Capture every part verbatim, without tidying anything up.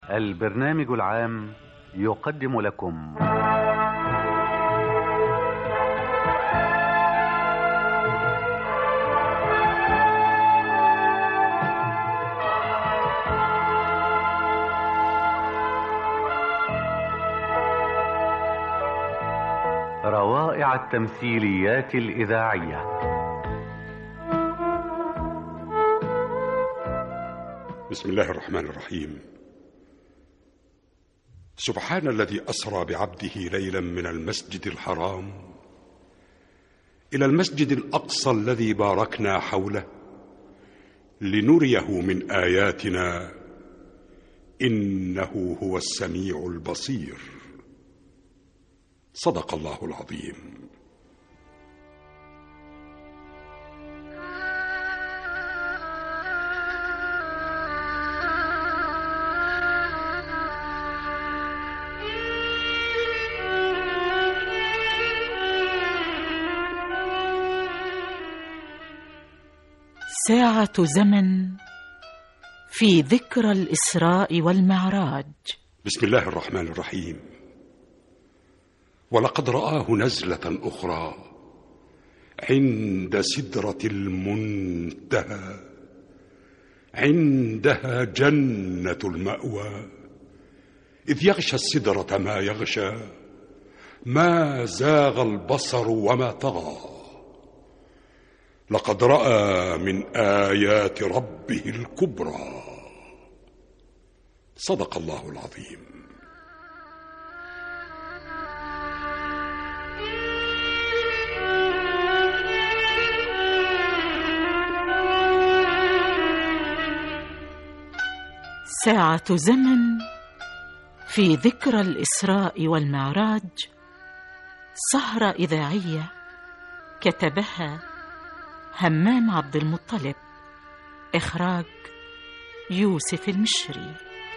البرنامج العام يقدم لكم روائع التمثيليات الإذاعية. بسم الله الرحمن الرحيم. سبحان الذي أسرى بعبده ليلا من المسجد الحرام إلى المسجد الأقصى الذي باركنا حوله لنريه من آياتنا إنه هو السميع البصير. صدق الله العظيم. ساعة زمن في ذكرى الإسراء والمعراج. بسم الله الرحمن الرحيم. ولقد رآه نزلة أخرى عند سدرة المنتهى عندها جنة المأوى إذ يغشى السدرة ما يغشى ما زاغ البصر وما طغى لقد رأى من آيات ربه الكبرى. صدق الله العظيم. ساعة زمن في ذكرى الإسراء والمعراج، سهرة إذاعية كتبها همام عبد المطلب، إخراج يوسف المشري.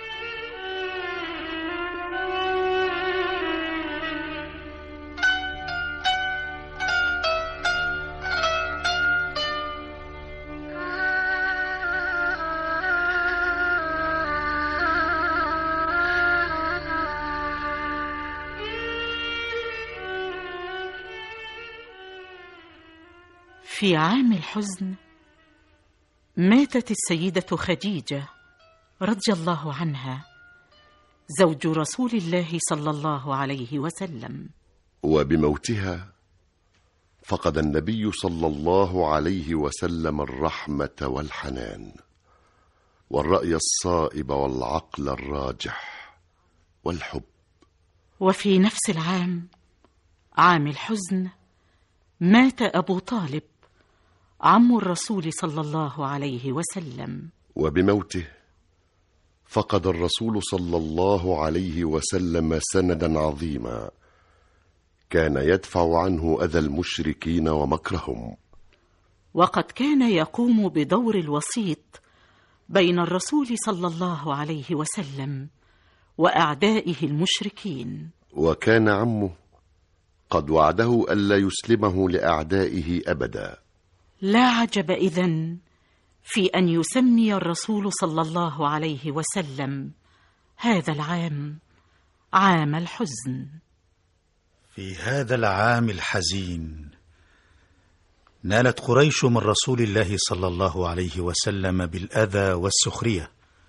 في عام الحزن ماتت السيدة خديجة رضي الله عنها زوج رسول الله صلى الله عليه وسلم. وبموتها فقد النبي صلى الله عليه وسلم الرحمة والحنان والرأي الصائب والعقل الراجح والحب. وفي نفس العام، عام الحزن، مات أبو طالب عم الرسول صلى الله عليه وسلم. وبموته فقد الرسول صلى الله عليه وسلم سندا عظيما كان يدفع عنه أذى المشركين ومكرهم، وقد كان يقوم بدور الوسيط بين الرسول صلى الله عليه وسلم وأعدائه المشركين. وكان عمه قد وعده ألا يسلمه لأعدائه أبدا. لا عجب إذن في أن يسمي الرسول صلى الله عليه وسلم هذا العام عام الحزن. في هذا العام الحزين نالت قريش من رسول الله صلى الله عليه وسلم بالأذى والسخرية،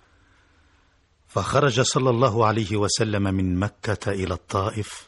فخرج صلى الله عليه وسلم من مكة إلى الطائف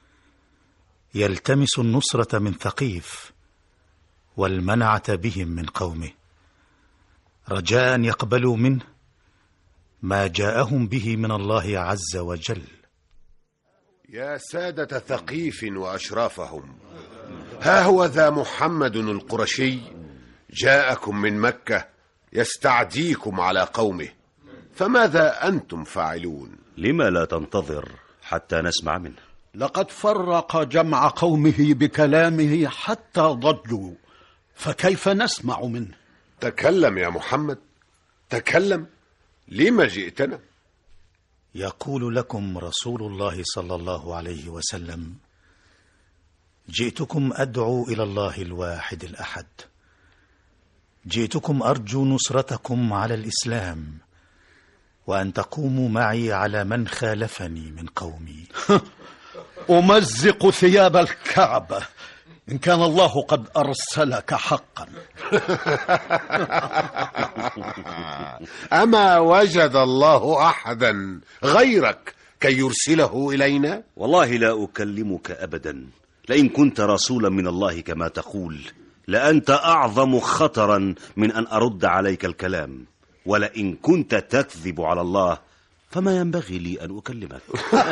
يلتمس النصرة من ثقيف والمنعة بهم من قومه، رجاء أن يقبلوا منه ما جاءهم به من الله عز وجل. يا سادة ثقيف وأشرافهم، ها هو ذا محمد القرشي جاءكم من مكة يستعديكم على قومه، فماذا أنتم فاعلون؟ لما لا تنتظر حتى نسمع منه؟ لقد فرق جمع قومه بكلامه حتى ضجوا، فكيف نسمع منه؟ تكلم يا محمد، تكلم. لما جئتنا؟ يقول لكم رسول الله صلى الله عليه وسلم: جئتكم أدعو إلى الله الواحد الأحد، جئتكم أرجو نصرتكم على الإسلام وأن تقوموا معي على من خالفني من قومي. أمزق ثياب الكعبة إن كان الله قد أرسلك حقا. أما وجد الله أحدا غيرك كي يرسله إلينا؟ والله لا أكلمك أبدا. لئن كنت رسولا من الله كما تقول لأنت أعظم خطرا من أن أرد عليك الكلام، ولئن كنت تكذب على الله فما ينبغي لي أن أكلمك.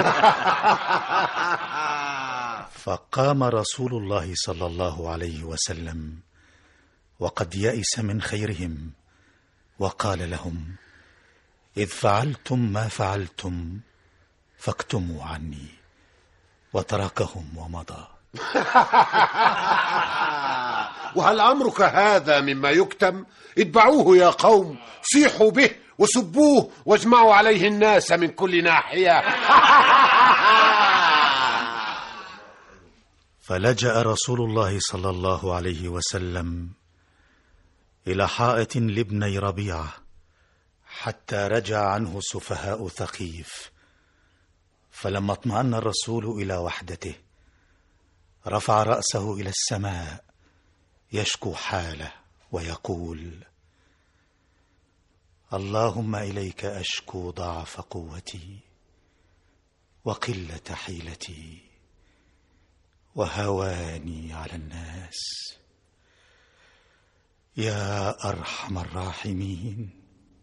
فقام رسول الله صلى الله عليه وسلم وقد يئس من خيرهم وقال لهم: إذ فعلتم ما فعلتم فاكتموا عني، وتركهم ومضى. وهل أمرك هذا مما يكتم؟ اتبعوه يا قوم، صيحوا به وسبوه واجمعوا عليه الناس من كل ناحية. فلجأ رسول الله صلى الله عليه وسلم إلى حائط لابني ربيعة حتى رجع عنه سفهاء ثقيف. فلما اطمأن الرسول إلى وحدته رفع رأسه إلى السماء يشكو حاله ويقول: اللهم إليك أشكو ضعف قوتي وقلة حيلتي وهواني على الناس. يا أرحم الراحمين،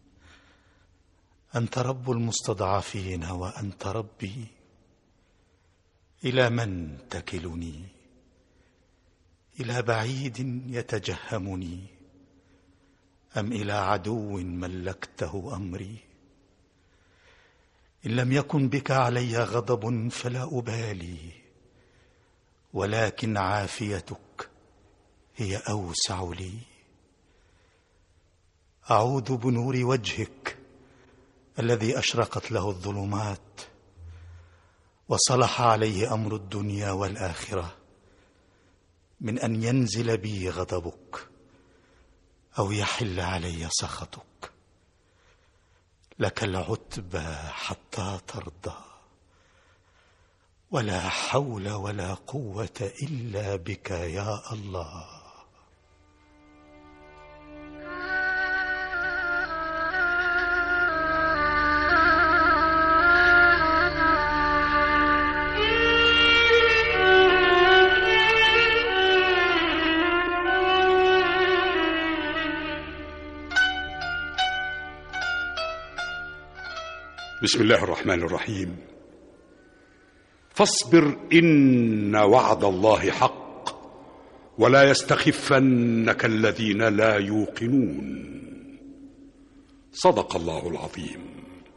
أنت رب المستضعفين وأنت ربي، إلى من تكلني؟ إلى بعيد يتجهمني أم إلى عدو ملكته أمري؟ إن لم يكن بك علي غضب فلا أبالي، ولكن عافيتك هي أوسع لي. أعوذ بنور وجهك الذي أشرقت له الظلمات وصلح عليه أمر الدنيا والآخرة من أن ينزل بي غضبك أو يحل علي سخطك. لك العتبى حتى ترضى، ولا حول ولا قوة إلا بك يا الله. بسم الله الرحمن الرحيم. فاصبر إن وعد الله حق، ولا يستخفنك الذين لا يوقنون. صدق الله العظيم.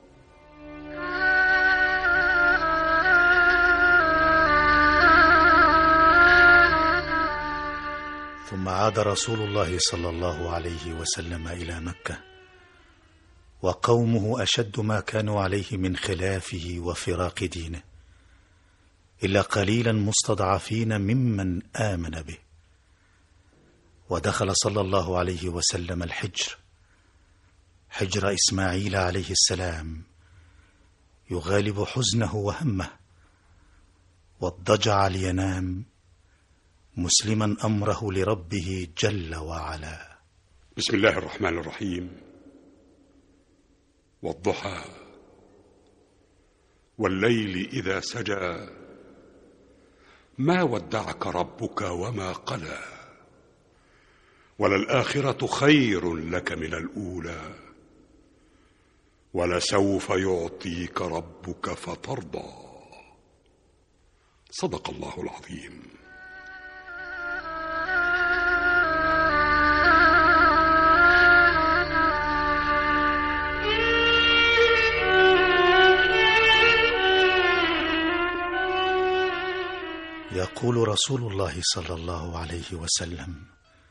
ثم عاد رسول الله صلى الله عليه وسلم إلى مكة، وقومه أشد ما كانوا عليه من خلافه وفراق دينه، إلا قليلا مستضعفين ممن آمن به. ودخل صلى الله عليه وسلم الحجر، حجر إسماعيل عليه السلام، يغالب حزنه وهمه، واضطجع لينام مسلما أمره لربه جل وعلا. بسم الله الرحمن الرحيم. والضحى والليل إذا سجى، ما ودعك ربك وما قلى، وللآخرة خير لك من الأولى، ولسوف يعطيك ربك فترضى. صدق الله العظيم. يقول رسول الله صلى الله عليه وسلم: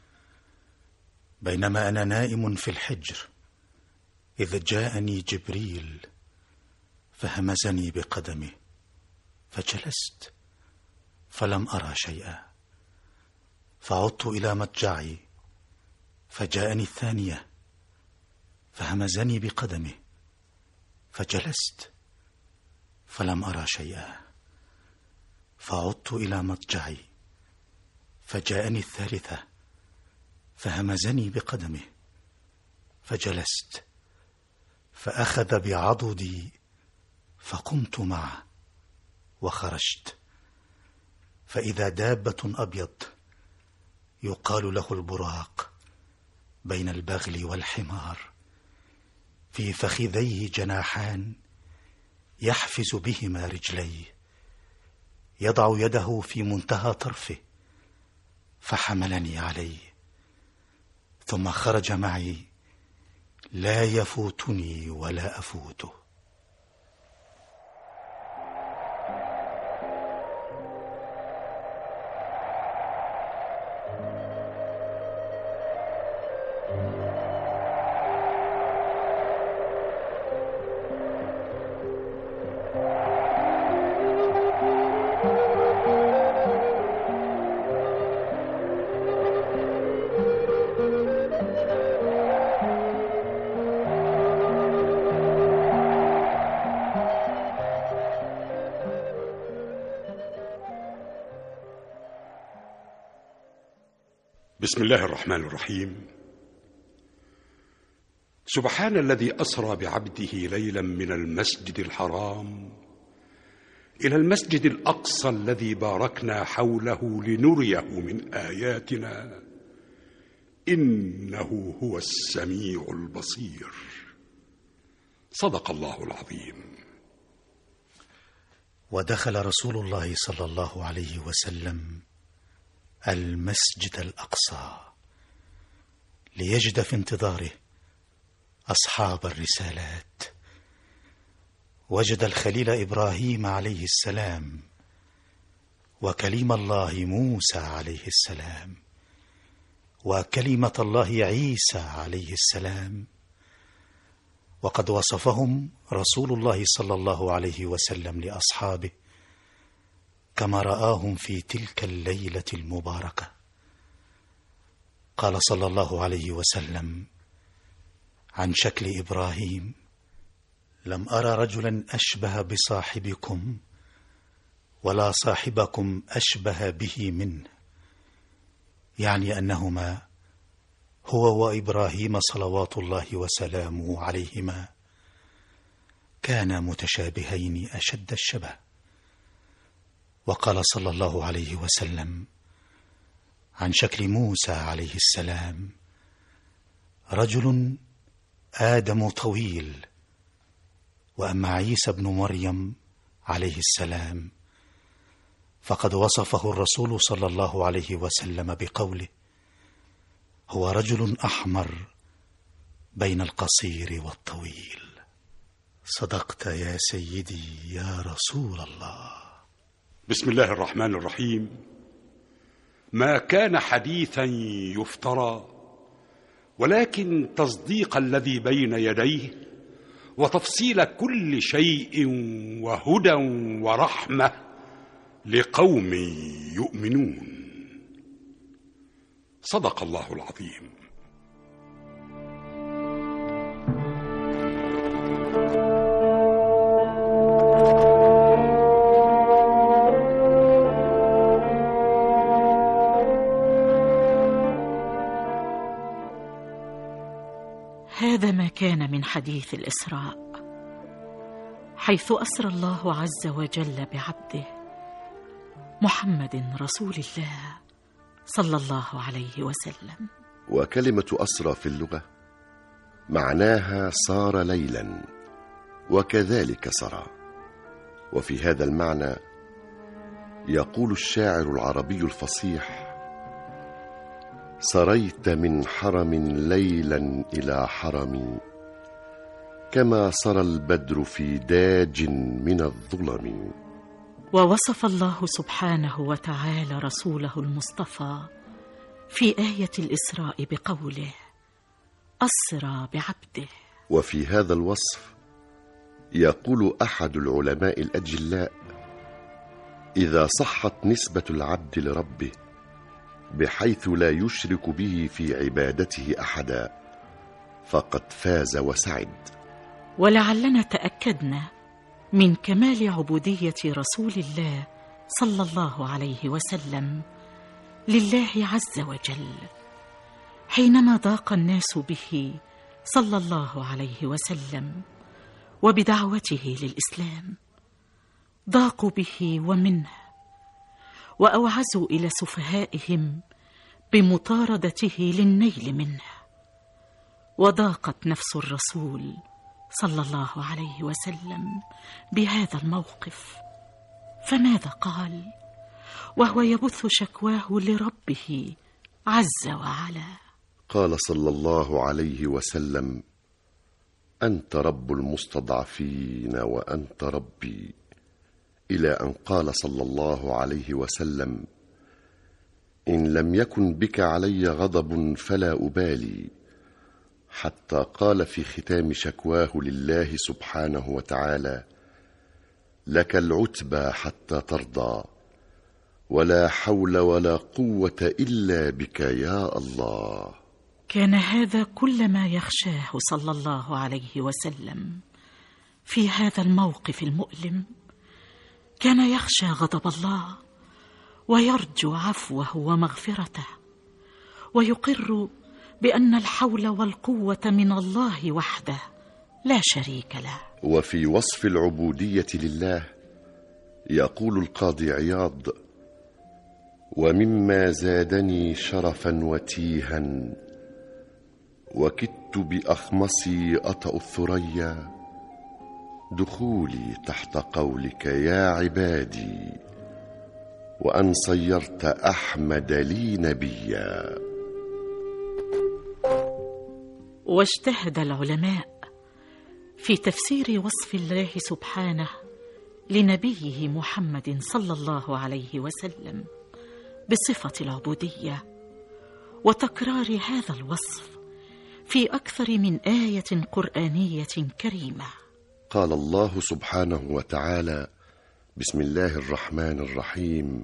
بينما أنا نائم في الحجر إذ جاءني جبريل فهمزني بقدمه، فجلست فلم أرى شيئا، فعدت إلى مضجعي فجاءني الثانية فهمزني بقدمه، فجلست فلم أرى شيئا، فعدت إلى مضجعي فجاءني الثالثة فهمزني بقدمه، فجلست فأخذ بعضدي فقمت معه وخرجت، فإذا دابة أبيض يقال له البراق بين البغل والحمار، في فخذيه جناحان يحفز بهما رجليه، يضع يده في منتهى طرفه فحملني عليه، ثم خرج معي لا يفوتني ولا أفوته. بسم الله الرحمن الرحيم. سبحان الذي أسرى بعبده ليلا من المسجد الحرام إلى المسجد الأقصى الذي باركنا حوله لنريه من آياتنا، إنه هو السميع البصير. صدق الله العظيم. ودخل رسول الله صلى الله عليه وسلم المسجد الأقصى ليجد في انتظاره أصحاب الرسالات. وجد الخليل إبراهيم عليه السلام وكليم الله موسى عليه السلام وكلمة الله عيسى عليه السلام، وقد وصفهم رسول الله صلى الله عليه وسلم لأصحابه كما رآهم في تلك الليلة المباركة. قال صلى الله عليه وسلم عن شكل إبراهيم: لم أرى رجلا أشبه بصاحبكم ولا صاحبكم أشبه به منه، يعني أنهما هو وإبراهيم صلوات الله وسلامه عليهما كانا متشابهين أشد الشبه. وقال صلى الله عليه وسلم عن شكل موسى عليه السلام: رجل آدم طويل. وأما عيسى بن مريم عليه السلام فقد وصفه الرسول صلى الله عليه وسلم بقوله: هو رجل أحمر بين القصير والطويل. صدقت يا سيدي يا رسول الله. بسم الله الرحمن الرحيم. ما كان حديثا يفترى، ولكن تصديق الذي بين يديه وتفصيل كل شيء وهدى ورحمة لقوم يؤمنون. صدق الله العظيم. هذا ما كان من حديث الإسراء، حيث أسرى الله عز وجل بعبده محمد رسول الله صلى الله عليه وسلم. وكلمة أسرى في اللغة معناها صار ليلا، وكذلك سرى. وفي هذا المعنى يقول الشاعر العربي الفصيح: سريت من حرم ليلا إلى حرم، كما سرى البدر في داج من الظلم. ووصف الله سبحانه وتعالى رسوله المصطفى في آية الإسراء بقوله: أسرى بعبده. وفي هذا الوصف يقول أحد العلماء الأجلاء: إذا صحت نسبة العبد لربه بحيث لا يشرك به في عبادته أحدا فقد فاز وسعد، ولعلنا تأكدنا من كمال عبودية رسول الله صلى الله عليه وسلم لله عز وجل حينما ضاق الناس به صلى الله عليه وسلم وبدعوته للإسلام. ضاقوا به ومنه، وأوعزوا إلى سفهائهم بمطاردته للنيل منه. وضاقت نفس الرسول صلى الله عليه وسلم بهذا الموقف، فماذا قال وهو يبث شكواه لربه عز وعلا؟ قال صلى الله عليه وسلم: أنت رب المستضعفين وأنت ربي، إلى أن قال صلى الله عليه وسلم: إن لم يكن بك علي غضب فلا أبالي، حتى قال في ختام شكواه لله سبحانه وتعالى: لك العتبى حتى ترضى، ولا حول ولا قوة إلا بك يا الله. كان هذا كل ما يخشاه صلى الله عليه وسلم في هذا الموقف المؤلم. كان يخشى غضب الله ويرجو عفوه ومغفرته، ويقر بأن الحول والقوة من الله وحده لا شريك له. وفي وصف العبودية لله يقول القاضي عياض: ومما زادني شرفا وتيها وكدت بأخمصي أطأ الثريا دخولي تحت قولك يا عبادي، وأن صيرت أحمد لي نبيا. واجتهد العلماء في تفسير وصف الله سبحانه لنبيه محمد صلى الله عليه وسلم بصفة العبودية، وتكرار هذا الوصف في أكثر من آية قرآنية كريمة. قال الله سبحانه وتعالى: بسم الله الرحمن الرحيم: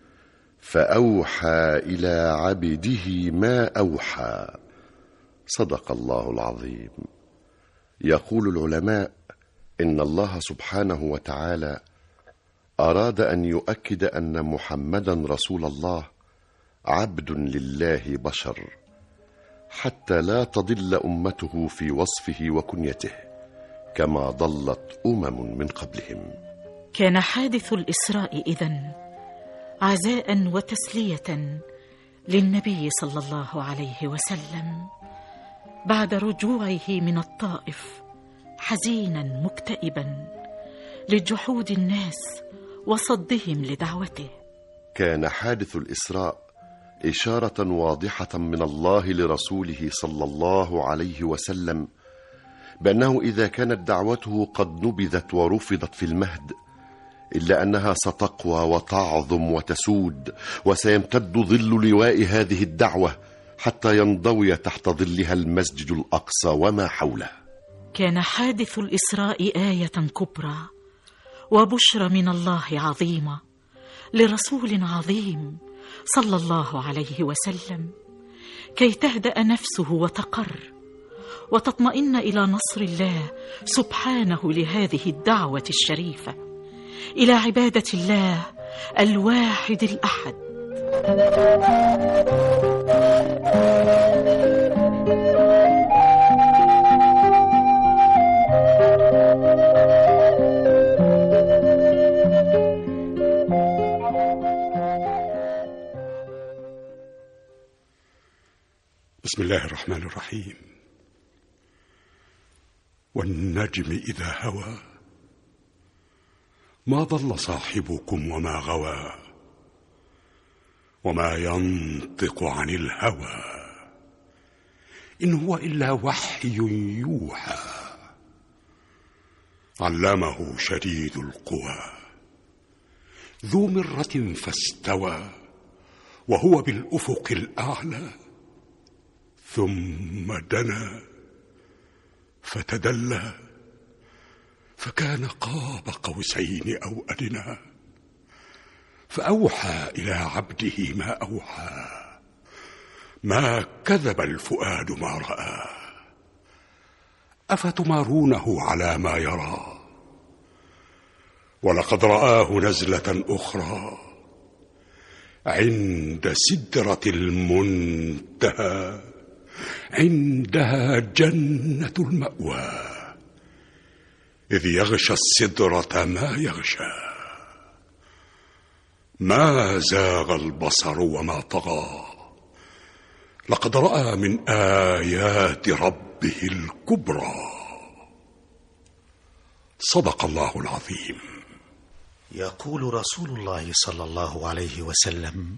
فأوحى إلى عبده ما أوحى. صدق الله العظيم. يقول العلماء إن الله سبحانه وتعالى أراد أن يؤكد أن محمدا رسول الله عبد لله بشر، حتى لا تضل أمته في وصفه وكنيته كما ضلت أمم من قبلهم. كان حادث الإسراء إذن عزاء وتسلية للنبي صلى الله عليه وسلم بعد رجوعه من الطائف حزينا مكتئبا لجحود الناس وصدهم لدعوته. كان حادث الإسراء إشارة واضحة من الله لرسوله صلى الله عليه وسلم بأنه إذا كانت دعوته قد نبذت ورفضت في المهد، إلا أنها ستقوى وتعظم وتسود، وسيمتد ظل لواء هذه الدعوة حتى ينضوي تحت ظلها المسجد الأقصى وما حوله. كان حادث الإسراء آية كبرى وبشرى من الله عظيمة لرسول عظيم صلى الله عليه وسلم، كي تهدأ نفسه وتقر وتطمئن إلى نصر الله سبحانه لهذه الدعوة الشريفة إلى عبادة الله الواحد الأحد. بسم الله الرحمن الرحيم. والنجم إذا هوى ما ضل صاحبكم وما غوى وما ينطق عن الهوى إن هو إلا وحي يوحى علمه شديد القوى ذو مرة فاستوى وهو بالأفق الأعلى ثم دنا فتدلى فكان قاب قوسين أو أدنى فأوحى إلى عبده ما أوحى ما كذب الفؤاد ما رأى أفتمارونه على ما يرى؟ ولقد رآه نزلة أخرى عند سدرة المنتهى، عندها جنة المأوى، إذ يغشى السدرة ما يغشى، ما زاغ البصر وما طغى، لقد رأى من آيات ربه الكبرى. صدق الله العظيم. يقول رسول الله صلى الله عليه وسلم: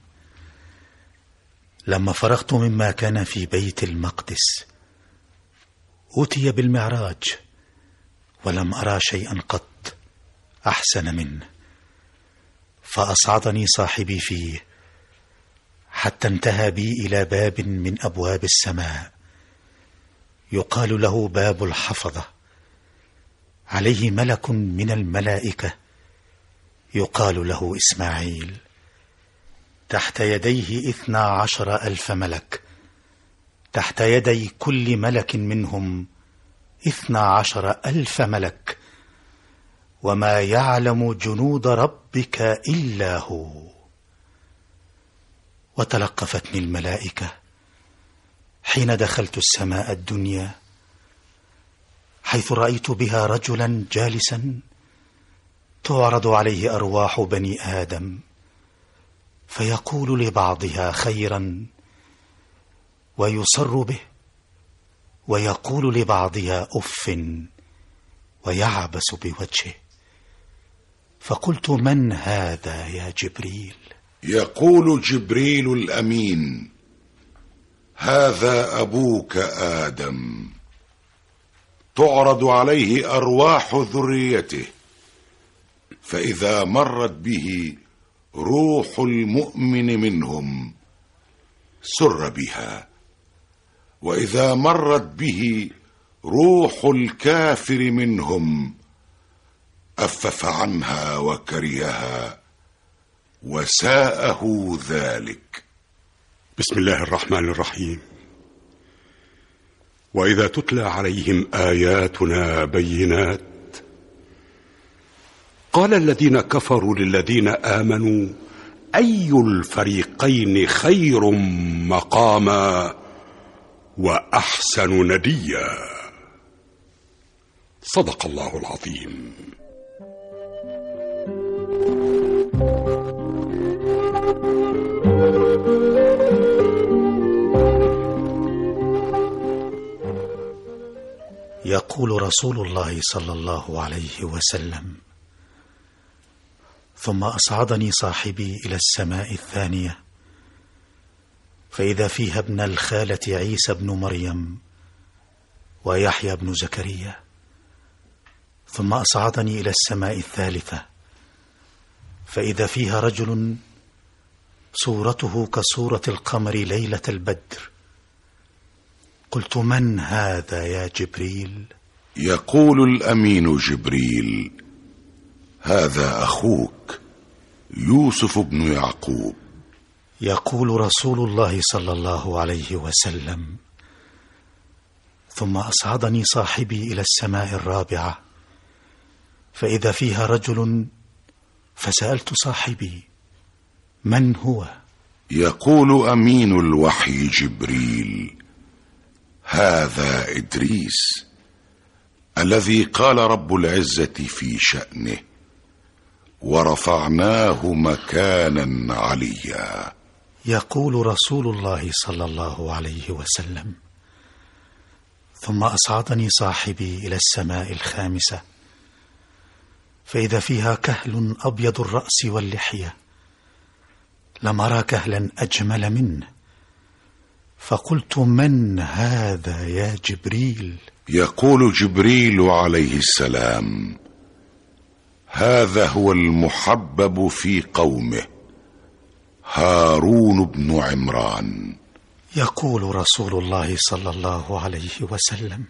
لما فرغت مما كان في بيت المقدس أوتي بالمعراج، ولم أرى شيئا قط أحسن منه، فأصعدني صاحبي فيه حتى انتهى بي إلى باب من أبواب السماء يقال له باب الحفظة، عليه ملك من الملائكة يقال له إسماعيل، تحت يديه اثنا عشر ألف ملك، تحت يدي كل ملك منهم اثنا عشر ألف ملك، وما يعلم جنود ربك إلا هو. وتلقفتني الملائكة حين دخلت السماء الدنيا، حيث رأيت بها رجلا جالسا تعرض عليه أرواح بني آدم، فيقول لبعضها خيرا ويصر به، ويقول لبعضها أف ويعبس بوجهه. فقلت: من هذا يا جبريل؟ يقول جبريل الأمين: هذا أبوك آدم، تعرض عليه أرواح ذريته، فإذا مرت به روح المؤمن منهم سر بها، وإذا مرت به روح الكافر منهم أفف عنها وكرهها وساءه ذلك. بسم الله الرحمن الرحيم. وإذا تتلى عليهم آياتنا بينات قال الذين كفروا للذين آمنوا أي الفريقين خير مقاما وأحسن نديا. صدق الله العظيم. يقول رسول الله صلى الله عليه وسلم: ثم أصعدني صاحبي إلى السماء الثانية، فإذا فيها ابن الخالة عيسى بن مريم ويحيى بن زكريا. ثم أصعدني إلى السماء الثالثة، فإذا فيها رجل صورته كصورة القمر ليلة البدر. قلت: من هذا يا جبريل؟ يقول الأمين جبريل: هذا أخوك يوسف بن يعقوب. يقول رسول الله صلى الله عليه وسلم: ثم أصعدني صاحبي إلى السماء الرابعة، فإذا فيها رجل، فسألت صاحبي: من هو؟ يقول أمين الوحي جبريل: هذا إدريس الذي قال رب العزة في شأنه: ورفعناه مكانا عليا. يقول رسول الله صلى الله عليه وسلم: ثم أصعدني صاحبي إلى السماء الخامسة، فإذا فيها كهل أبيض الرأس واللحية، لم أرى كهلا أجمل منه. فقلت: من هذا يا جبريل؟ يقول جبريل عليه السلام: هذا هو المحبب في قومه، هارون بن عمران. يقول رسول الله صلى الله عليه وسلم: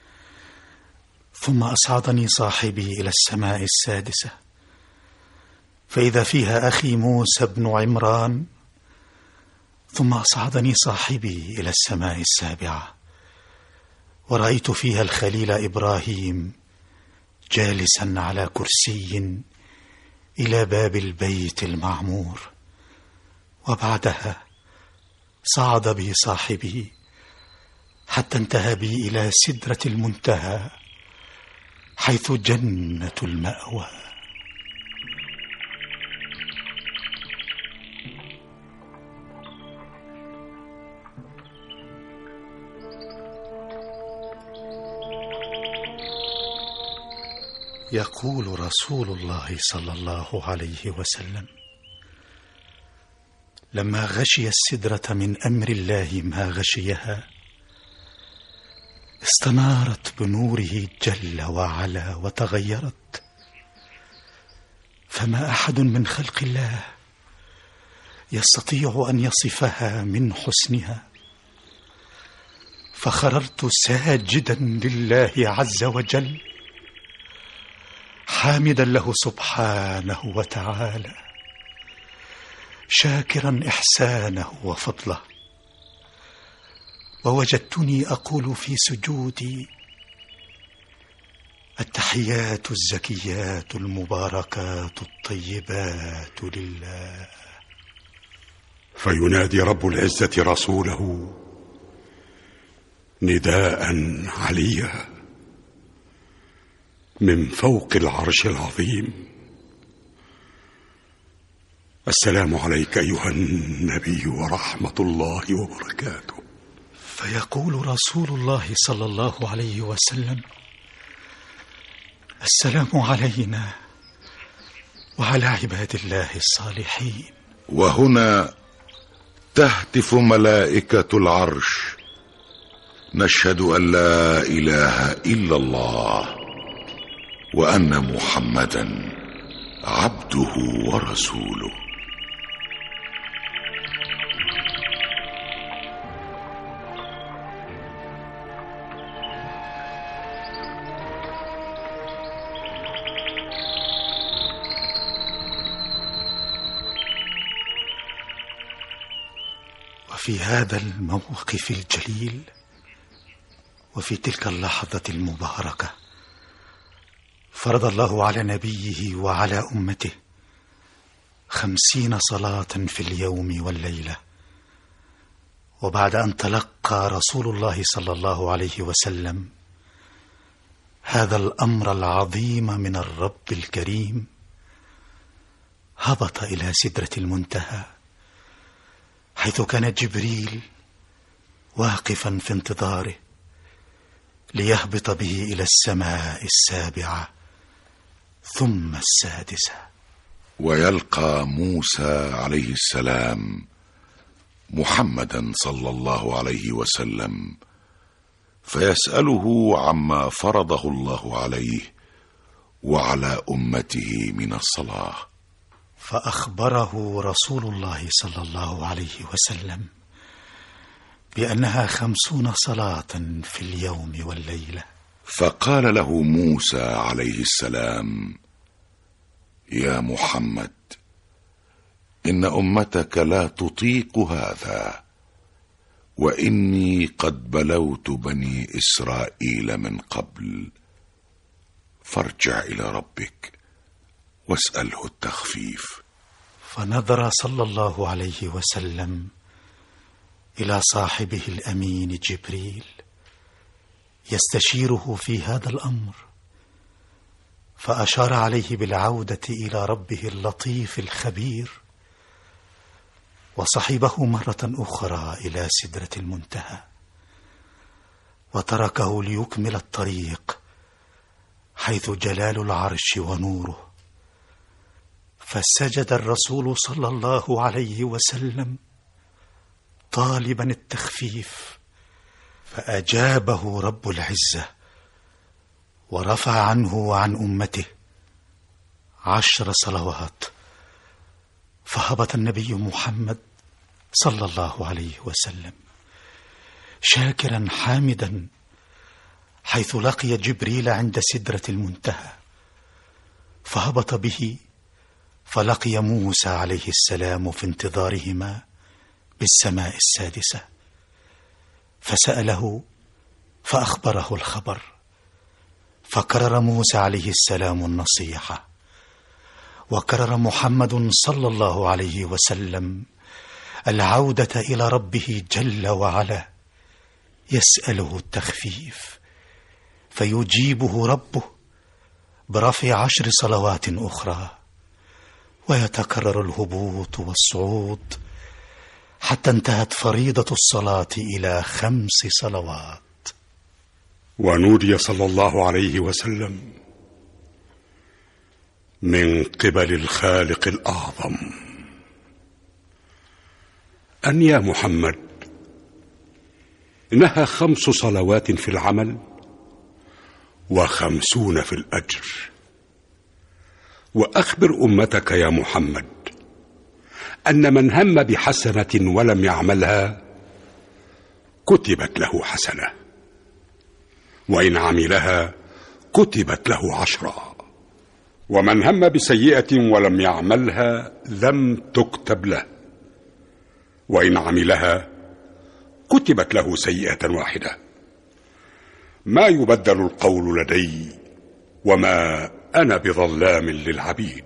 ثم أصعدني صاحبي إلى السماء السادسة، فإذا فيها أخي موسى بن عمران. ثم أصعدني صاحبي إلى السماء السابعة، ورأيت فيها الخليل إبراهيم جالسا على كرسي إلى باب البيت المعمور، وبعدها صعد بي صاحبي حتى انتهى بي إلى سدرة المنتهى حيث جنة المأوى. يقول رسول الله صلى الله عليه وسلم: لما غشي السدرة من أمر الله ما غشيها، استنارت بنوره جل وعلا وتغيرت، فما أحد من خلق الله يستطيع أن يصفها من حسنها. فخررت ساجدا لله عز وجل، حامدا له سبحانه وتعالى، شاكرا إحسانه وفضله. ووجدتني أقول في سجودي: التحيات الزكيات المباركات الطيبات لله. فينادي رب العزة رسوله نداء عليا من فوق العرش العظيم: السلام عليك أيها النبي ورحمة الله وبركاته. فيقول رسول الله صلى الله عليه وسلم: السلام علينا وعلى عباد الله الصالحين. وهنا تهتف ملائكة العرش: نشهد أن لا إله إلا الله وأن محمدا عبده ورسوله. وفي هذا الموقف الجليل وفي تلك اللحظة المباركة فرض الله على نبيه وعلى أمته خمسين صلاة في اليوم والليلة. وبعد أن تلقى رسول الله صلى الله عليه وسلم هذا الأمر العظيم من الرب الكريم، هبط إلى سدرة المنتهى حيث كان جبريل واقفا في انتظاره ليهبط به إلى السماء السابعة ثم السادسة. ويلقى موسى عليه السلام محمدا صلى الله عليه وسلم فيسأله عما فرضه الله عليه وعلى أمته من الصلاة. فأخبره رسول الله صلى الله عليه وسلم بأنها خمسون صلاة في اليوم والليلة. فقال له موسى عليه السلام: يا محمد، إن أمتك لا تطيق هذا، وإني قد بلوت بني إسرائيل من قبل، فارجع إلى ربك واسأله التخفيف. فنظر صلى الله عليه وسلم إلى صاحبه الأمين جبريل يستشيره في هذا الأمر، فأشار عليه بالعودة إلى ربه اللطيف الخبير، وصحبه مرة أخرى إلى سدرة المنتهى وتركه ليكمل الطريق حيث جلال العرش ونوره. فسجد الرسول صلى الله عليه وسلم طالبا التخفيف، فأجابه رب العزة ورفع عنه وعن أمته عشر صلوات. فهبط النبي محمد صلى الله عليه وسلم شاكرا حامدا حيث لقي جبريل عند سدرة المنتهى، فهبط به فلقي موسى عليه السلام في انتظارهما بالسماء السادسة، فسأله فأخبره الخبر، فكرر موسى عليه السلام النصيحة، وكرر محمد صلى الله عليه وسلم العودة إلى ربه جل وعلا يسأله التخفيف، فيجيبه ربه برفع عشر صلوات أخرى، ويتكرر الهبوط والصعود حتى انتهت فريضة الصلاة إلى خمس صلوات. ونودي صلى الله عليه وسلم من قبل الخالق الأعظم أن يا محمد، إنها خمس صلوات في العمل وخمسون في الأجر. وأخبر أمتك يا محمد أن من هم بحسنة ولم يعملها كتبت له حسنة، وإن عملها كتبت له عشرا، ومن هم بسيئة ولم يعملها لم تكتب له، وإن عملها كتبت له سيئة واحدة. ما يبدل القول لدي وما أنا بظلام للعبيد.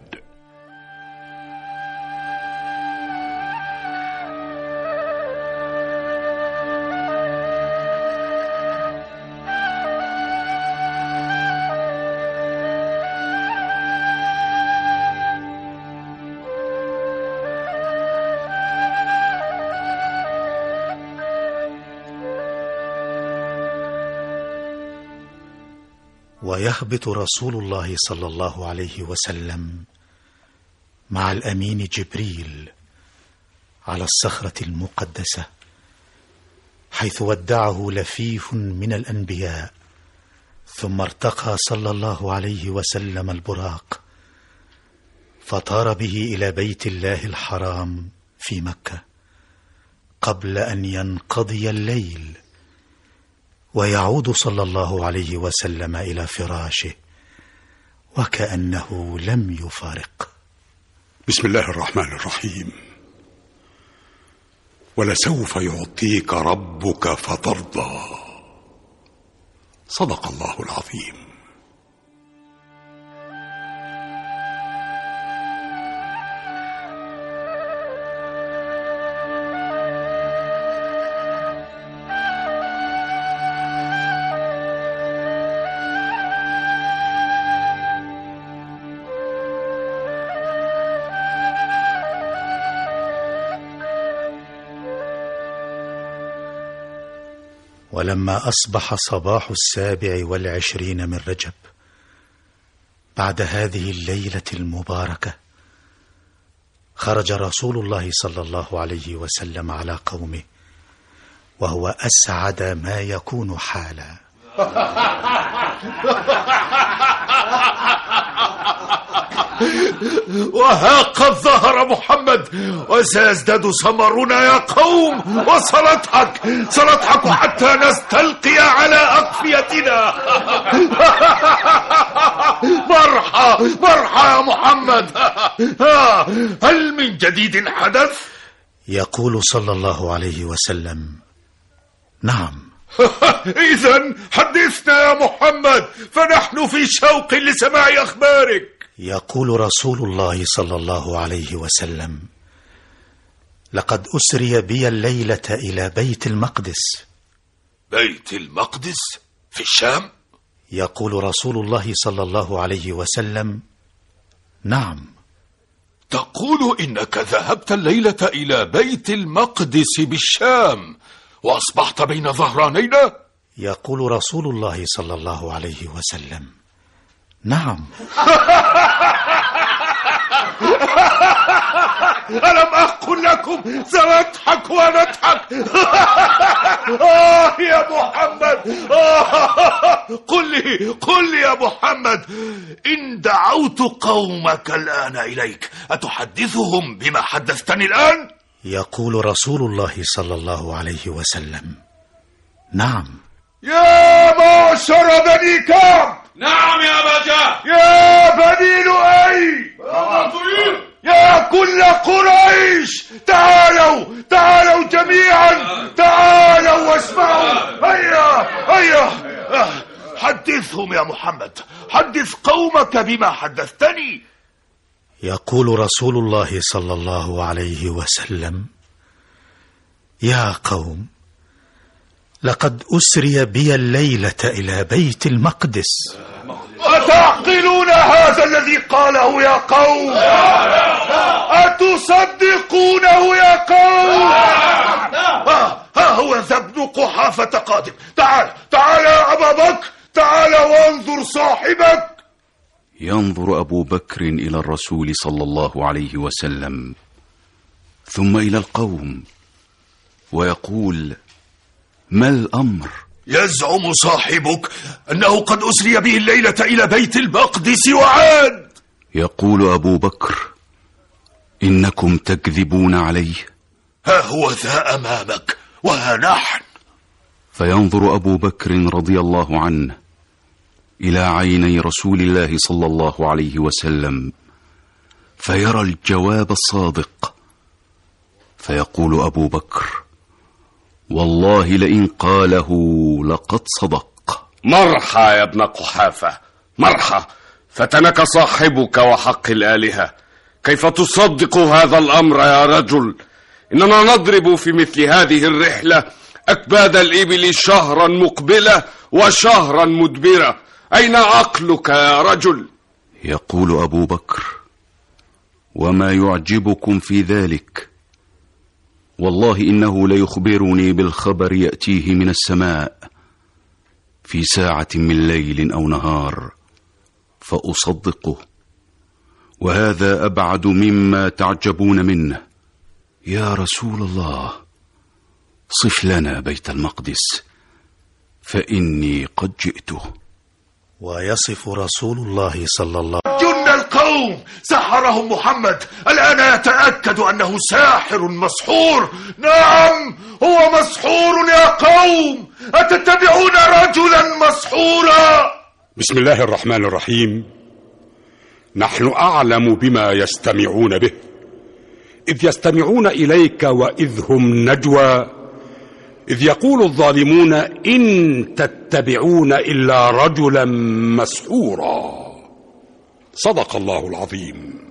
ويهبط رسول الله صلى الله عليه وسلم مع الأمين جبريل على الصخرة المقدسة، حيث ودعه لفيف من الأنبياء، ثم ارتقى صلى الله عليه وسلم البراق، فطار به إلى بيت الله الحرام في مكة قبل أن ينقضي الليل، ويعود صلى الله عليه وسلم إلى فراشه وكأنه لم يفارق. بسم الله الرحمن الرحيم. ولسوف يعطيك ربك فترضى. صدق الله العظيم. ولما أصبح صباح السابع والعشرين من رجب بعد هذه الليلة المباركة، خرج رسول الله صلى الله عليه وسلم على قومه وهو أسعد ما يكون حالا. وها قد ظهر محمد وسيزداد سمرنا يا قوم، وسنضحك سنضحك حتى نستلقي على أقفيتنا. مرحى مرحى يا محمد، هل من جديد حدث؟ يقول صلى الله عليه وسلم: نعم. إذن حدثنا يا محمد، فنحن في شوق لسماع أخبارك. يقول رسول الله صلى الله عليه وسلم: لقد أسري بي الليلة إلى بيت المقدس. بيت المقدس في الشام؟ يقول رسول الله صلى الله عليه وسلم: نعم. تقول إنك ذهبت الليلة إلى بيت المقدس بالشام وأصبحت بين ظهرانينا؟ يقول رسول الله صلى الله عليه وسلم: نعم. ألم أقل لكم سنضحك ونضحك؟ آه يا محمد، آه قل لي قل لي يا محمد، إن دعوت قومك الآن إليك أتحدثهم بما حدثتني الآن؟ يقول رسول الله صلى الله عليه وسلم: نعم. يا معشر بني كعب. نعم يا بجاه. يا بني لؤي. يا كل قريش، تعالوا تعالوا جميعا، تعالوا واسمعوا. هيا هيا محمد، حدث قومك بما حدثتني. يقول رسول الله صلى الله عليه وسلم: يا قوم، لقد أسري بي الليلة إلى بيت المقدس. أتعقلون هذا الذي قاله يا قوم؟ أتصدقونه يا قوم؟ ها, ها هو ذا ابن قحافة قادم. تعال تعال يا أبا بكر، تعال وانظر صاحبك. ينظر أبو بكر إلى الرسول صلى الله عليه وسلم ثم إلى القوم ويقول: ما الأمر؟ يزعم صاحبك أنه قد أسري به الليلة إلى بيت المقدس وعاد. يقول أبو بكر: إنكم تكذبون عليه. ها هو ذا أمامك وها نحن. فينظر أبو بكر رضي الله عنه إلى عيني رسول الله صلى الله عليه وسلم فيرى الجواب الصادق، فيقول أبو بكر: والله لئن قاله لقد صدق. مرحى يا ابن قحافة، مرحى، فتنك صاحبك وحق الآلهة. كيف تصدق هذا الأمر يا رجل؟ إننا نضرب في مثل هذه الرحلة أكباد الإبل شهرا مقبلة وشهرا مدبرة. أين عقلك يا رجل؟ يقول أبو بكر: وما يعجبكم في ذلك؟ والله إنه ليخبرني بالخبر يأتيه من السماء في ساعة من ليل أو نهار فأصدقه، وهذا أبعد مما تعجبون منه. يا رسول الله، صف لنا بيت المقدس فإني قد جئته. ويصف رسول الله صلى الله عليه وسلم: جن القوم، سحرهم محمد، الآن يتأكد أنه ساحر مسحور. نعم، هو مسحور يا قوم، أتتبعون رجلا مسحورا. بسم الله الرحمن الرحيم. نحن أعلم بما يستمعون به، إذ يستمعون إليك وإذ هم نجوى، إذ يقول الظالمون إن تتبعون إلا رجلا مسحورا. صدق الله العظيم.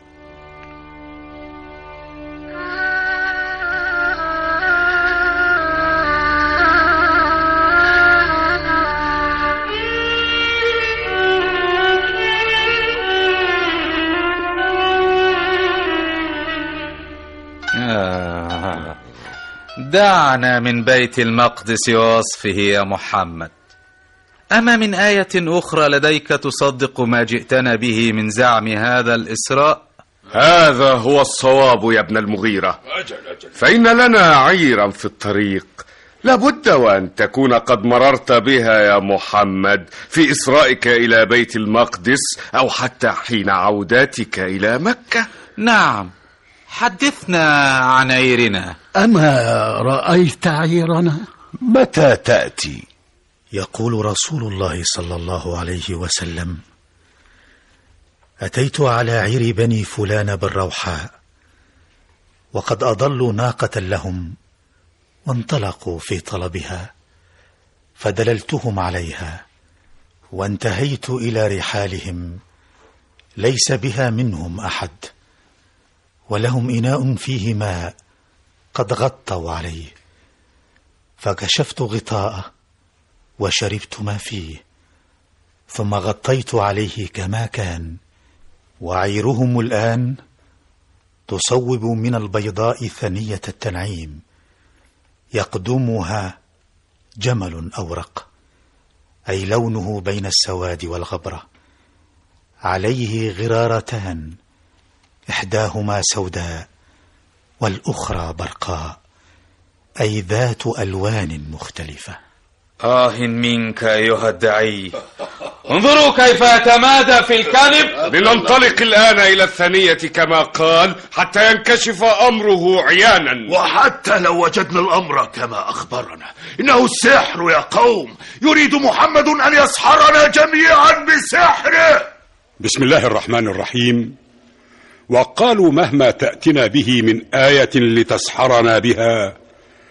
دعنا من بيت المقدس ووصفه يا محمد. أما من آية أخرى لديك تصدق ما جئتنا به من زعم هذا الإسراء؟ هذا هو الصواب يا ابن المغيرة، فإن لنا عيرا في الطريق لابد وأن تكون قد مررت بها يا محمد في إسرائك إلى بيت المقدس أو حتى حين عودتك إلى مكة. نعم، حدثنا عن عيرنا. أما رأيت عيرنا؟ متى تأتي؟ يقول رسول الله صلى الله عليه وسلم: أتيت على عير بني فلان بالروحاء، وقد أضلوا ناقة لهم وانطلقوا في طلبها، فدللتهم عليها وانتهيت إلى رحالهم، ليس بها منهم أحد، ولهم إناء فيه ماء قد غطوا عليه، فكشفت غطاءه وشربت ما فيه، ثم غطيت عليه كما كان. وعيرهم الآن تصوب من البيضاء ثنية التنعيم، يقدمها جمل أورق، أي لونه بين السواد والغبرة، عليه غرارتان، إحداهما سوداء والأخرى برقاء، أي ذات ألوان مختلفة. آه منك أيها الدعي، انظروا كيف يتمادى في الكذب. لننطلق الآن إلى الثنية كما قال حتى ينكشف أمره عيانا. وحتى لو وجدنا الأمر كما أخبرنا، إنه السحر يا قوم، يريد محمد أن يسحرنا جميعا بسحره. بسم الله الرحمن الرحيم. وقالوا مهما تأتنا به من آية لتسحرنا بها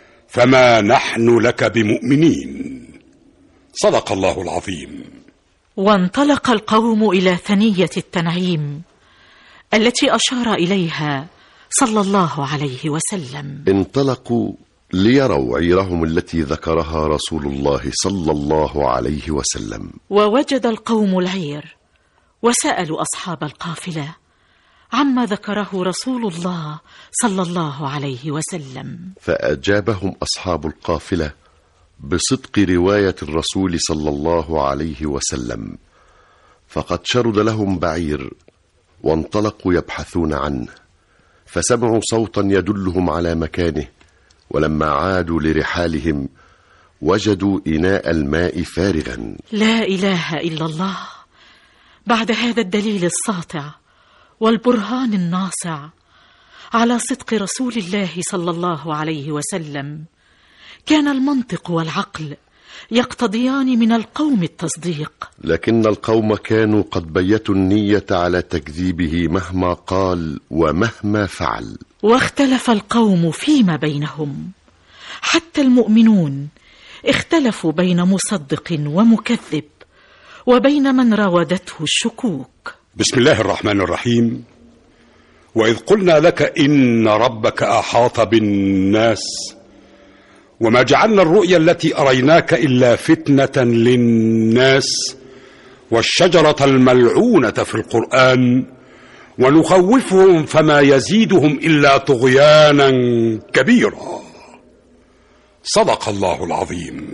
فما نحن لك بمؤمنين. صدق الله العظيم. وانطلق القوم إلى ثنية التنعيم التي أشار إليها صلى الله عليه وسلم. انطلقوا ليروا عيرهم التي ذكرها رسول الله صلى الله عليه وسلم. ووجد القوم العير وسألوا أصحاب القافلة عما ذكره رسول الله صلى الله عليه وسلم، فأجابهم أصحاب القافلة بصدق رواية الرسول صلى الله عليه وسلم، فقد شرد لهم بعير وانطلقوا يبحثون عنه، فسمعوا صوتا يدلهم على مكانه، ولما عادوا لرحالهم وجدوا إناء الماء فارغا. لا إله إلا الله. بعد هذا الدليل الساطع والبرهان الناصع على صدق رسول الله صلى الله عليه وسلم، كان المنطق والعقل يقتضيان من القوم التصديق، لكن القوم كانوا قد بيتوا النية على تكذيبه مهما قال ومهما فعل. واختلف القوم فيما بينهم، حتى المؤمنون اختلفوا بين مصدق ومكذب وبين من راودته الشكوك. بسم الله الرحمن الرحيم. وإذ قلنا لك إن ربك أحاط بالناس وما جعلنا الرؤيا التي أريناك إلا فتنة للناس والشجرة الملعونة في القرآن ونخوفهم فما يزيدهم إلا طغيانا كبيرا. صدق الله العظيم.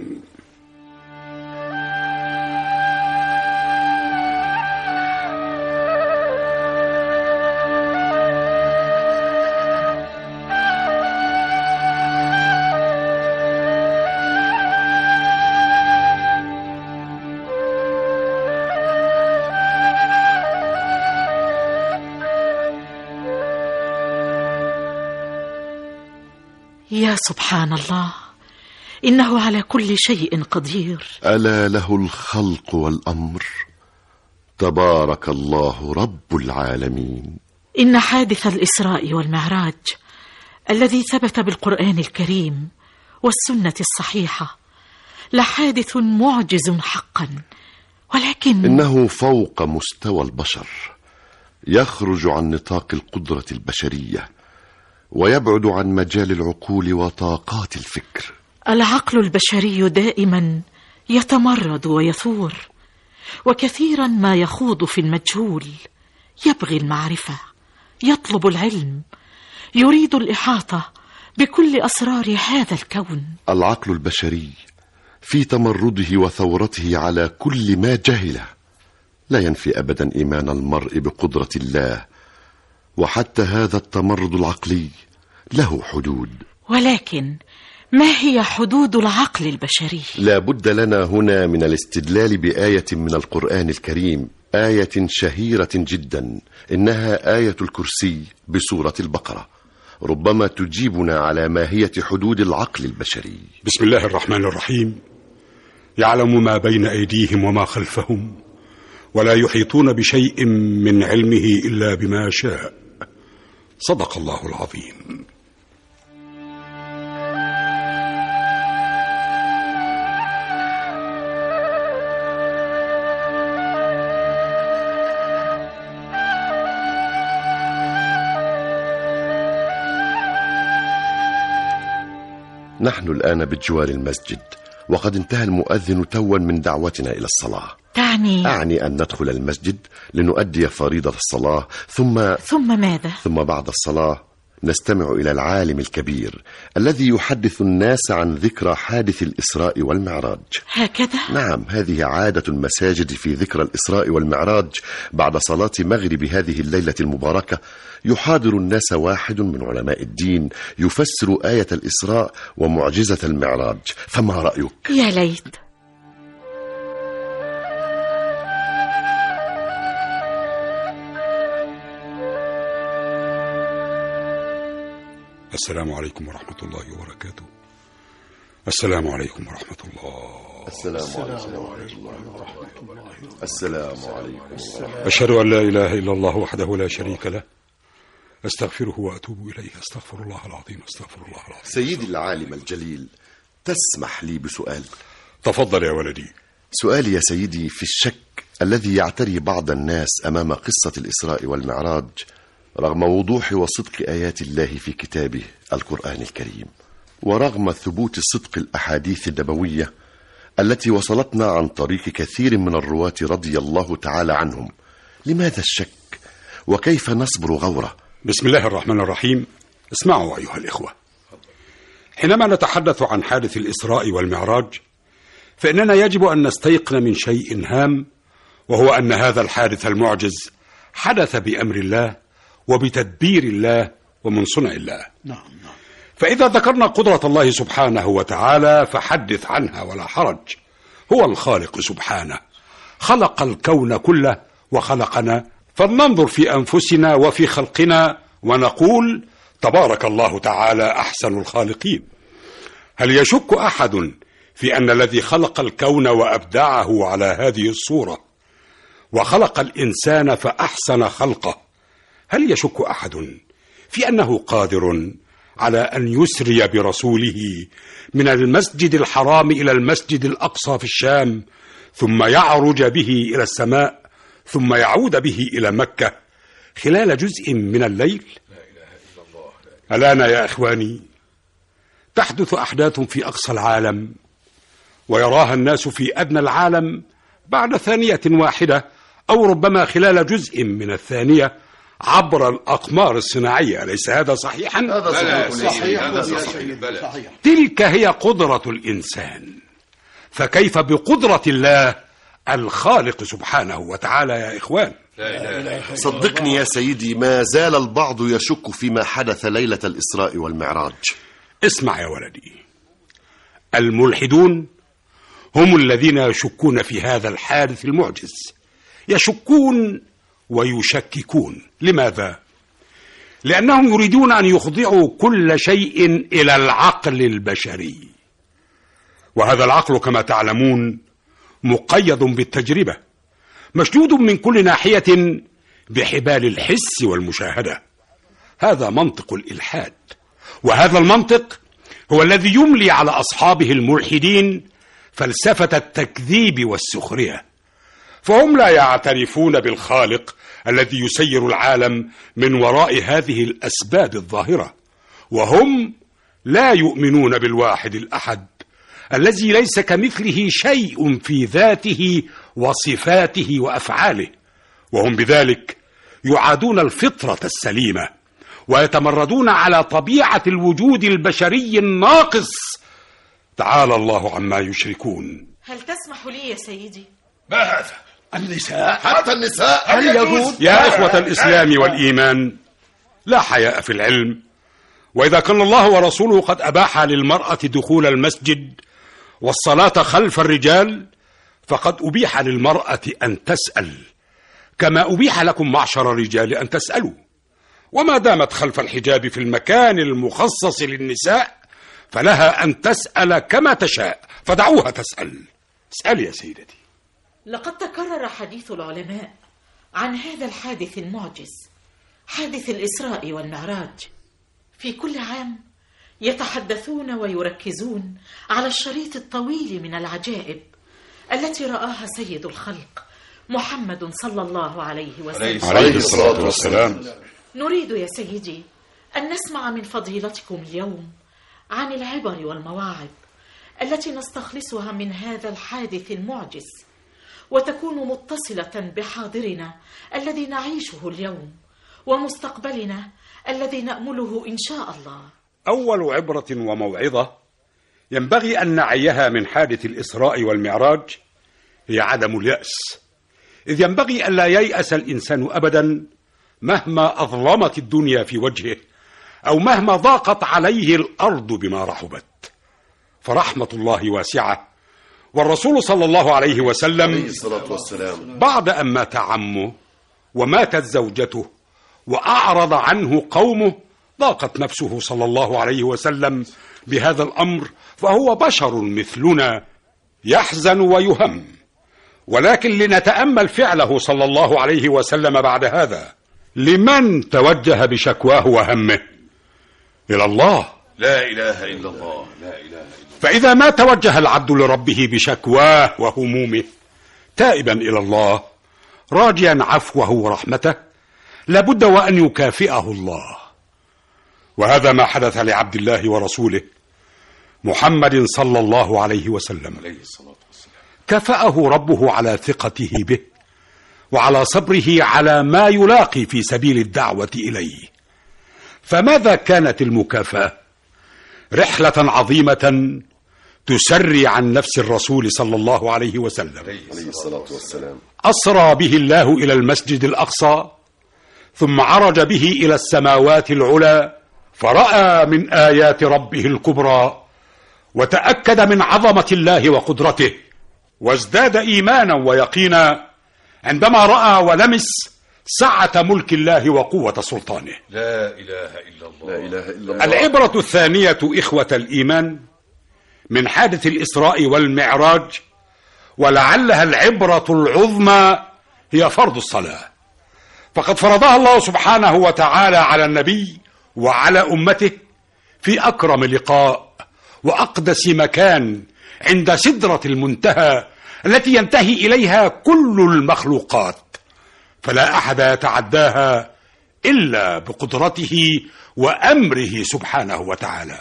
يا سبحان الله، إنه على كل شيء قدير. ألا له الخلق والأمر، تبارك الله رب العالمين. إن حادث الإسراء والمعراج الذي ثبت بالقرآن الكريم والسنة الصحيحة لحادث معجز حقا، ولكن إنه فوق مستوى البشر، يخرج عن نطاق القدرة البشرية ويبعد عن مجال العقول وطاقات الفكر. العقل البشري دائما يتمرد ويثور، وكثيرا ما يخوض في المجهول، يبغي المعرفة، يطلب العلم، يريد الإحاطة بكل أسرار هذا الكون. العقل البشري في تمرده وثورته على كل ما جهله لا ينفي أبدا إيمان المرء بقدرة الله، وحتى هذا التمرد العقلي له حدود. ولكن ما هي حدود العقل البشري؟ لا بد لنا هنا من الاستدلال بآية من القرآن الكريم، آية شهيرة جدا، إنها آية الكرسي بسورة البقرة، ربما تجيبنا على ماهية حدود العقل البشري. بسم الله الرحمن الرحيم. يعلم ما بين أيديهم وما خلفهم ولا يحيطون بشيء من علمه إلا بما شاء. صدق الله العظيم. نحن الآن بجوار المسجد، وقد انتهى المؤذن توا من دعوتنا إلى الصلاة. تعني؟ أعني أن ندخل المسجد لنؤدي فريضة الصلاة، ثم ثم ماذا؟ ثم بعد الصلاة نستمع إلى العالم الكبير الذي يحدث الناس عن ذكرى حادث الإسراء والمعراج. هكذا؟ نعم، هذه عادة المساجد في ذكرى الإسراء والمعراج. بعد صلاة مغرب هذه الليلة المباركة يحاضر الناس واحد من علماء الدين يفسر آية الإسراء ومعجزة المعراج، فما رأيك؟ يا ليت. السلام عليكم ورحمة الله وبركاته. السلام عليكم ورحمة الله. السلام عليكم ورحمة الله. السلام عليكم. أشهد أن لا إله إلا الله وحده لا شريك له، أستغفره وأتوب إليه. أستغفر الله العظيم. أستغفر الله العظيم. سيدي العالم الجليل، تسمح لي بسؤال؟ تفضل يا ولدي. سؤالي يا سيدي في الشك الذي يعتري بعض الناس أمام قصة الإسراء والمعراج رغم وضوح وصدق آيات الله في كتابه القرآن الكريم، ورغم ثبوت صدق الأحاديث النبوية التي وصلتنا عن طريق كثير من الرواة رضي الله تعالى عنهم. لماذا الشك؟ وكيف نصبر غوره؟ بسم الله الرحمن الرحيم. اسمعوا أيها الإخوة، حينما نتحدث عن حادث الإسراء والمعراج فإننا يجب أن نستيقن من شيء هام، وهو أن هذا الحادث المعجز حدث بأمر الله وبتدبير الله ومن صنع الله. نعم نعم. فإذا ذكرنا قدرة الله سبحانه وتعالى فحدث عنها ولا حرج. هو الخالق سبحانه، خلق الكون كله وخلقنا، فلننظر في أنفسنا وفي خلقنا ونقول تبارك الله تعالى أحسن الخالقين. هل يشك أحد في أن الذي خلق الكون وأبدعه على هذه الصورة وخلق الإنسان فأحسن خلقه، هل يشك أحد في أنه قادر على أن يسري برسوله من المسجد الحرام إلى المسجد الأقصى في الشام، ثم يعرج به إلى السماء، ثم يعود به إلى مكة خلال جزء من الليل؟ الآن يا إخواني تحدث أحداث في أقصى العالم ويراها الناس في أدنى العالم بعد ثانية واحدة أو ربما خلال جزء من الثانية عبر الأقمار الصناعية. أليس هذا صحيحا؟ هذا صحيح. صحيح. هذا صحيح. صحيح. تلك هي قدرة الإنسان، فكيف بقدرة الله الخالق سبحانه وتعالى يا إخوان؟ صدقني يا سيدي، ما زال البعض يشك فيما حدث ليلة الإسراء والمعراج. اسمع يا ولدي، الملحدون هم الذين يشكون في هذا الحادث المعجز، يشكون ويشككون. لماذا؟ لأنهم يريدون أن يخضعوا كل شيء إلى العقل البشري، وهذا العقل كما تعلمون مقيد بالتجربة، مشدود من كل ناحية بحبال الحس والمشاهدة. هذا منطق الإلحاد، وهذا المنطق هو الذي يملي على أصحابه الملحدين فلسفة التكذيب والسخرية، فهم لا يعترفون بالخالق الذي يسير العالم من وراء هذه الأسباب الظاهرة، وهم لا يؤمنون بالواحد الأحد الذي ليس كمثله شيء في ذاته وصفاته وأفعاله، وهم بذلك يعادون الفطرة السليمة ويتمردون على طبيعة الوجود البشري الناقص. تعالى الله عما يشركون. هل تسمح لي يا سيدي؟ ما هذا؟ النساء؟ حتى النساء؟ هل يجوز؟ يا إخوة الإسلام والإيمان، لا حياء في العلم، وإذا كان الله ورسوله قد أباح للمرأة دخول المسجد والصلاة خلف الرجال، فقد أبيح للمرأة أن تسأل كما أبيح لكم معشر الرجال أن تسألوا، وما دامت خلف الحجاب في المكان المخصص للنساء فلها أن تسأل كما تشاء، فدعوها تسأل. اسألي يا سيدتي. لقد تكرر حديث العلماء عن هذا الحادث المعجز، حادث الإسراء والمعراج. في كل عام يتحدثون ويركزون على الشريط الطويل من العجائب التي رآها سيد الخلق محمد صلى الله عليه وسلم عليه الصلاة والسلام. نريد يا سيدي أن نسمع من فضيلتكم اليوم عن العبر والمواعظ التي نستخلصها من هذا الحادث المعجز، وتكون متصلة بحاضرنا الذي نعيشه اليوم ومستقبلنا الذي نأمله إن شاء الله. أول عبرة وموعظة ينبغي أن نعيها من حادث الإسراء والمعراج هي عدم اليأس، إذ ينبغي أن لا ييأس الإنسان أبدا مهما أظلمت الدنيا في وجهه أو مهما ضاقت عليه الأرض بما رحبت، فرحمة الله واسعة. والرسول صلى الله عليه وسلم بعد أن مات عمه وماتت زوجته وأعرض عنه قومه ضاقت نفسه صلى الله عليه وسلم بهذا الأمر، فهو بشر مثلنا يحزن ويهم، ولكن لنتأمل فعله صلى الله عليه وسلم بعد هذا. لمن توجه بشكواه وهمه؟ إلى الله. لا إله إلا الله. لا إله إلا الله. فإذا ما توجه العبد لربه بشكواه وهمومه تائبا إلى الله راجيا عفوه ورحمته لابد وأن يكافئه الله. وهذا ما حدث لعبد الله ورسوله محمد صلى الله عليه وسلم. كافأه ربه على ثقته به وعلى صبره على ما يلاقي في سبيل الدعوة إليه. فماذا كانت المكافأة؟ رحلة عظيمة تسري عن نفس الرسول صلى الله عليه وسلم. عليه الصلاة والسلام. أسرى به الله إلى المسجد الأقصى، ثم عرج به إلى السماوات العلى، فرأى من آيات ربه الكبرى، وتأكد من عظمة الله وقدرته، وازداد إيمانا ويقينا عندما رأى ولمس سعة ملك الله وقوة سلطانه. لا إله إلا الله. لا إله إلا الله. العبرة الثانية إخوة الإيمان من حادث الإسراء والمعراج، ولعلها العبرة العظمى، هي فرض الصلاة. فقد فرضها الله سبحانه وتعالى على النبي وعلى أمته في أكرم لقاء وأقدس مكان عند سدرة المنتهى التي ينتهي إليها كل المخلوقات، فلا أحد يتعداها إلا بقدرته وأمره سبحانه وتعالى.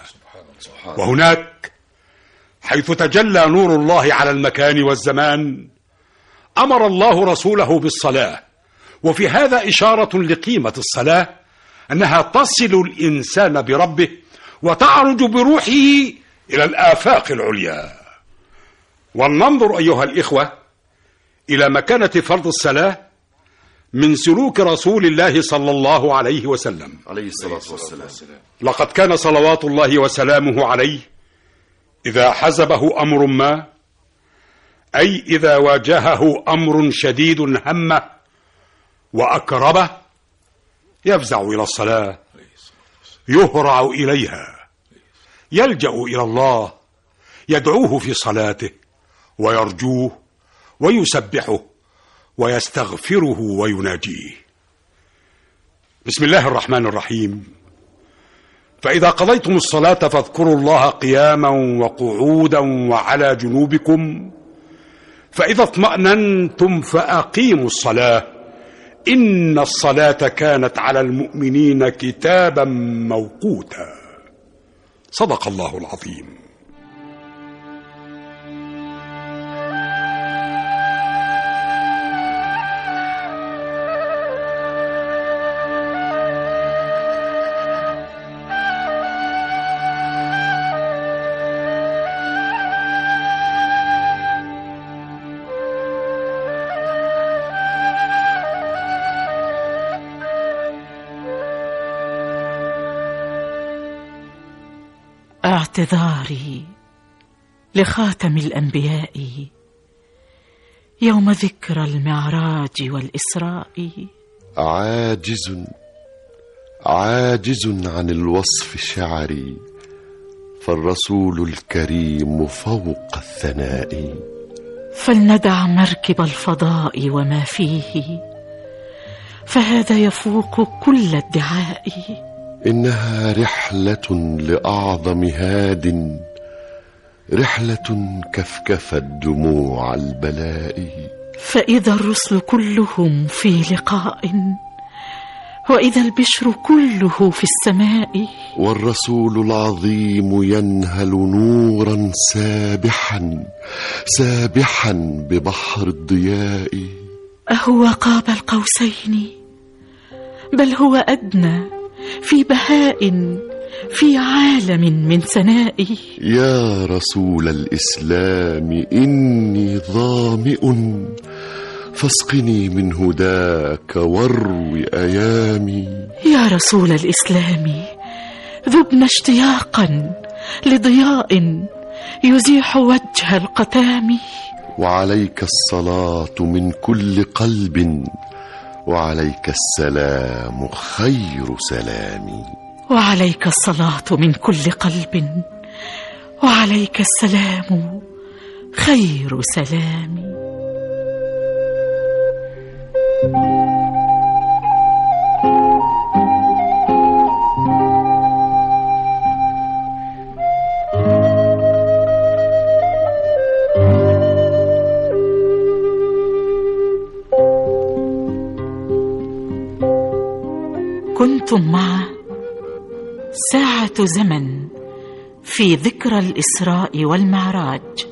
وهناك حيث تجلى نور الله على المكان والزمان أمر الله رسوله بالصلاة. وفي هذا إشارة لقيمة الصلاة، أنها تصل الإنسان بربه وتعرج بروحه إلى الآفاق العليا. ولننظر أيها الإخوة إلى مكانة فرض الصلاة من سلوك رسول الله صلى الله عليه وسلم عليه الصلاة والسلام. لقد كان صلوات الله وسلامه عليه إذا حزبه أمر ما، أي إذا واجهه أمر شديد همه وأكربه، يفزع إلى الصلاة، يهرع إليها، يلجأ إلى الله، يدعوه في صلاته ويرجوه ويسبحه ويستغفره ويناجيه. بسم الله الرحمن الرحيم. فإذا قضيتم الصلاة فاذكروا الله قياما وقعودا وعلى جنوبكم، فإذا اطمأننتم فأقيموا الصلاة، إن الصلاة كانت على المؤمنين كتابا موقوتا. صدق الله العظيم. اعتذاري لخاتم الأنبياء يوم ذكرى المعراج والإسراء. عاجز عاجز عن الوصف شعري، فالرسول الكريم فوق الثناء. فلندع مركب الفضاء وما فيه، فهذا يفوق كل ادعاء. إنها رحلة لأعظم هاد، رحلة كفكفت دموع البلاء. فإذا الرسل كلهم في لقاء، وإذا البشر كله في السماء. والرسول العظيم ينهل نورا سابحا سابحا ببحر الضياء. أهو قاب القوسين؟ بل هو أدنى، في بهاء، في عالم من سناء. يا رسول الإسلام إني ظامئ، فاسقني من هداك واروي أيامي. يا رسول الإسلام ذبنا اشتياقا لضياء يزيح وجه القتام. وعليك الصلاة من كل قلب، وعليك السلام خير سلامي. وعليك الصلاة من كل قلب، وعليك السلام خير سلامي. أنتم مع ساعة زمن في ذكرى الإسراء والمعراج.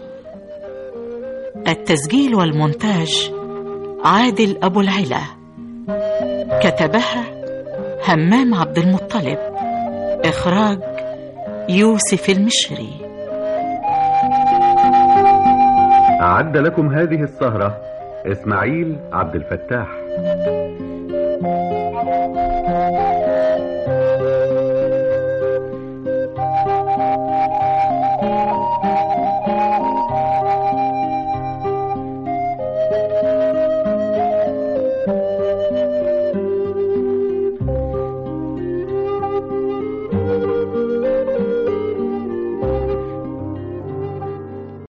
التسجيل والمونتاج عادل أبو العلا، كتبها همام عبد المطلب، إخراج يوسف المشري. أعد لكم هذه السهرة إسماعيل عبد الفتاح.